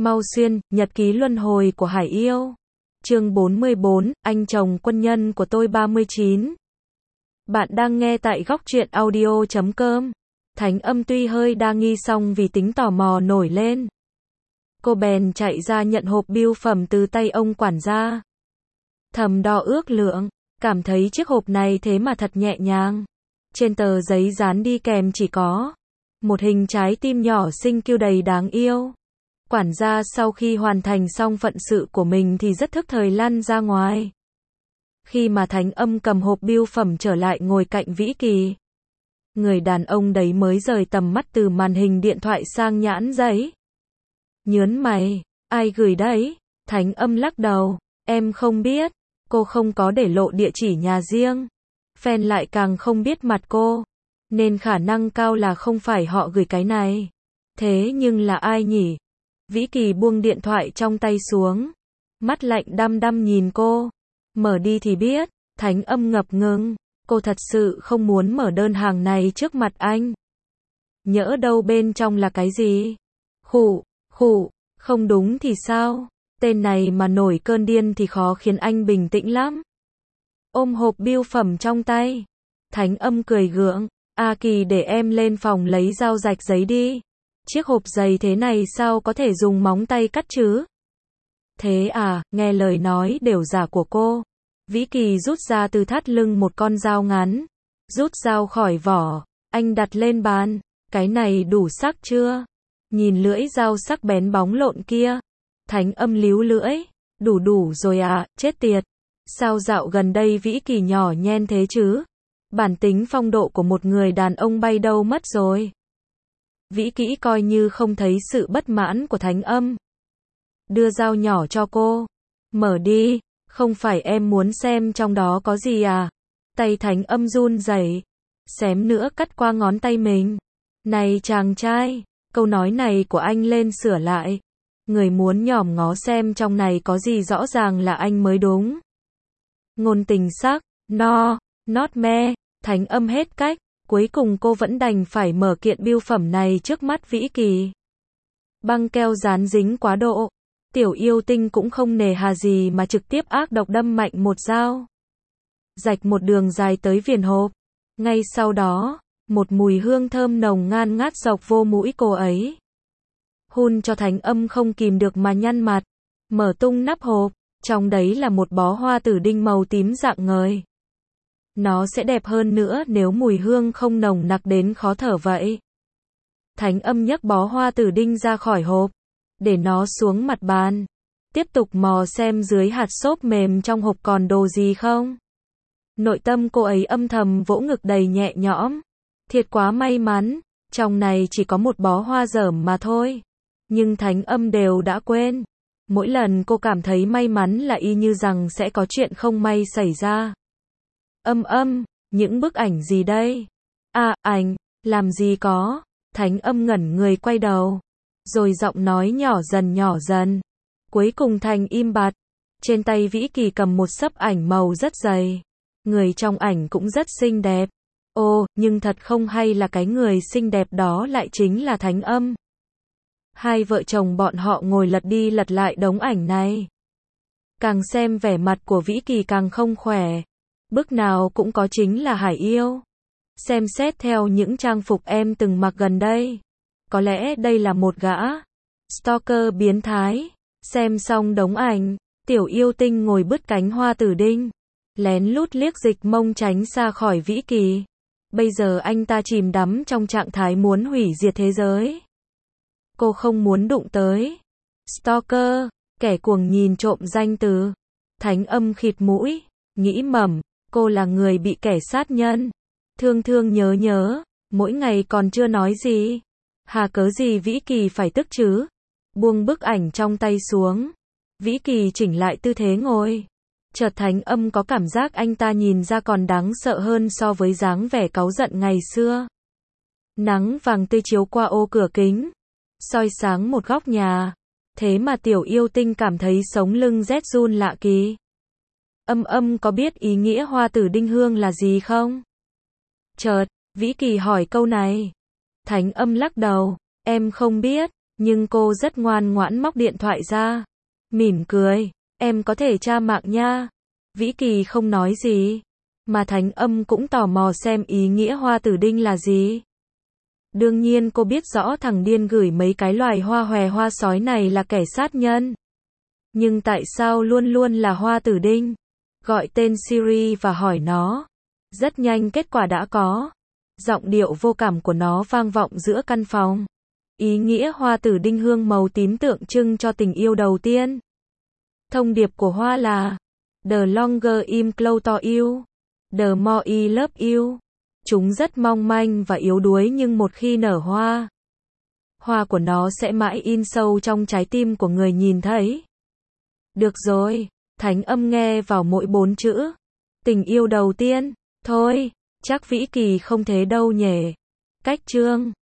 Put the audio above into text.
Mau Xuyên, nhật ký luân hồi của Hải Yêu. Chương 44, anh chồng quân nhân của tôi 39. Bạn đang nghe tại góc truyện audio.com. Thánh Âm tuy hơi đa nghi song vì tính tò mò nổi lên. Cô bèn chạy ra nhận hộp bưu phẩm từ tay ông quản gia. Thầm đo ước lượng, cảm thấy chiếc hộp này thế mà thật nhẹ nhàng. Trên tờ giấy dán đi kèm chỉ có một hình trái tim nhỏ xinh kiêu đầy đáng yêu. Quản gia sau khi hoàn thành xong phận sự của mình thì rất thức thời lăn ra ngoài. Khi mà Thánh Âm cầm hộp bưu phẩm trở lại ngồi cạnh Vĩ Kỳ, người đàn ông đấy mới rời tầm mắt từ màn hình điện thoại sang nhãn giấy. Nhớn mày, ai gửi đấy? Thánh Âm lắc đầu, em không biết, cô không có để lộ địa chỉ nhà riêng. Fan lại càng không biết mặt cô, nên khả năng cao là không phải họ gửi cái này. Thế nhưng là ai nhỉ? Vĩ Kỳ buông điện thoại trong tay xuống, mắt lạnh đăm đăm nhìn cô. Mở đi thì biết. Thánh Âm ngập ngừng, cô thật sự không muốn mở đơn hàng này trước mặt anh. Nhỡ đâu bên trong là cái gì? Khụ, không đúng thì sao? Tên này mà nổi cơn điên thì khó khiến anh bình tĩnh lắm. Ôm hộp bưu phẩm trong tay, Thánh Âm cười gượng, A Kỳ để em lên phòng lấy dao rạch giấy đi. Chiếc hộp dày thế này sao có thể dùng móng tay cắt chứ? Thế à, nghe lời nói đều giả của cô. Vĩ Kỳ rút ra từ thắt lưng một con dao ngắn. Rút dao khỏi vỏ, anh đặt lên bàn. Cái này đủ sắc chưa? Nhìn lưỡi dao sắc bén bóng lộn kia. Thánh Âm líu lưỡi. Đủ rồi à, chết tiệt. Sao dạo gần đây Vĩ Kỳ nhỏ nhen thế chứ? Bản tính phong độ của một người đàn ông bay đâu mất rồi. Vĩ Kỹ coi như không thấy sự bất mãn của Thánh Âm. Đưa dao nhỏ cho cô. Mở đi, không phải em muốn xem trong đó có gì à? Tay Thánh Âm run rẩy, xém nữa cắt qua ngón tay mình. Này chàng trai, câu nói này của anh lên sửa lại. Người muốn nhòm ngó xem trong này có gì rõ ràng là anh mới đúng. Ngôn tình sắc, no, not me. Thánh Âm hết cách. Cuối cùng cô vẫn đành phải mở kiện bưu phẩm này trước mắt Vĩ Kỳ. Băng keo dán dính quá độ. Tiểu yêu tinh cũng không nề hà gì mà trực tiếp ác độc đâm mạnh một dao. Rạch một đường dài tới viền hộp. Ngay sau đó, một mùi hương thơm nồng ngan ngát dọc vô mũi cô ấy. Hun cho Thánh Âm không kìm được mà nhăn mặt. Mở tung nắp hộp, trong đấy là một bó hoa tử đinh màu tím rạng ngời. Nó sẽ đẹp hơn nữa nếu mùi hương không nồng nặc đến khó thở vậy. Thánh Âm nhấc bó hoa tử đinh ra khỏi hộp, để nó xuống mặt bàn. Tiếp tục mò xem dưới hạt xốp mềm trong hộp còn đồ gì không. Nội tâm cô ấy âm thầm vỗ ngực đầy nhẹ nhõm. Thiệt quá may mắn, trong này chỉ có một bó hoa dởm mà thôi. Nhưng Thánh Âm đều đã quên. Mỗi lần cô cảm thấy may mắn là y như rằng sẽ có chuyện không may xảy ra. Những bức ảnh gì đây? À, ảnh, làm gì có. Thánh Âm ngẩn người quay đầu. Rồi giọng nói nhỏ dần. Cuối cùng thành im bặt. Trên tay Vĩ Kỳ cầm một xấp ảnh màu rất dày. Người trong ảnh cũng rất xinh đẹp. Ồ, nhưng thật không hay là cái người xinh đẹp đó lại chính là Thánh Âm. Hai vợ chồng bọn họ ngồi lật đi lật lại đống ảnh này. Càng xem vẻ mặt của Vĩ Kỳ càng không khỏe. Bức nào cũng có chính là Hải Yêu. Xem xét theo những trang phục em từng mặc gần đây, có lẽ đây là một gã stalker biến thái. Xem xong đống ảnh, tiểu yêu tinh ngồi bứt cánh hoa tử đinh, lén lút liếc dịch mông tránh xa khỏi Vĩ Kỳ. Bây giờ anh ta chìm đắm trong trạng thái muốn hủy diệt thế giới. Cô không muốn đụng tới. Stalker, kẻ cuồng nhìn trộm danh từ. Thánh Âm khịt mũi, nghĩ mẩm, cô là người bị kẻ sát nhân. Thương nhớ, mỗi ngày còn chưa nói gì. Hà cớ gì Vĩ Kỳ phải tức chứ? Buông bức ảnh trong tay xuống. Vĩ Kỳ chỉnh lại tư thế ngồi. Chợt Thánh Âm có cảm giác anh ta nhìn ra còn đáng sợ hơn so với dáng vẻ cáu giận ngày xưa. Nắng vàng tươi chiếu qua ô cửa kính, soi sáng một góc nhà. Thế mà tiểu yêu tinh cảm thấy sống lưng rét run lạ kỳ. Âm có biết ý nghĩa hoa tử đinh hương là gì không? Chợt, Vĩ Kỳ hỏi câu này. Thánh Âm lắc đầu, em không biết, Nhưng cô rất ngoan ngoãn móc điện thoại ra. Mỉm cười. Em có thể tra mạng nha. Vĩ Kỳ không nói gì. Mà Thánh Âm cũng tò mò xem ý nghĩa hoa tử đinh là gì. Đương nhiên cô biết rõ thằng điên gửi mấy cái loài hoa hòe hoa sói này là kẻ sát nhân. Nhưng tại sao luôn luôn là hoa tử đinh? Gọi tên Siri và hỏi nó. Rất nhanh kết quả đã có. Giọng điệu vô cảm của nó vang vọng giữa căn phòng. Ý nghĩa hoa tử đinh hương màu tím tượng trưng cho tình yêu đầu tiên. Thông điệp của hoa là The longer I'm close to you, the more I love you. Chúng rất mong manh và yếu đuối nhưng một khi nở hoa, hoa của nó sẽ mãi in sâu trong trái tim của người nhìn thấy. Được rồi, Thánh Âm nghe vào mỗi 4 chữ. Tình yêu đầu tiên, thôi, chắc Vĩ Kỳ không thế đâu nhỉ. Cách chương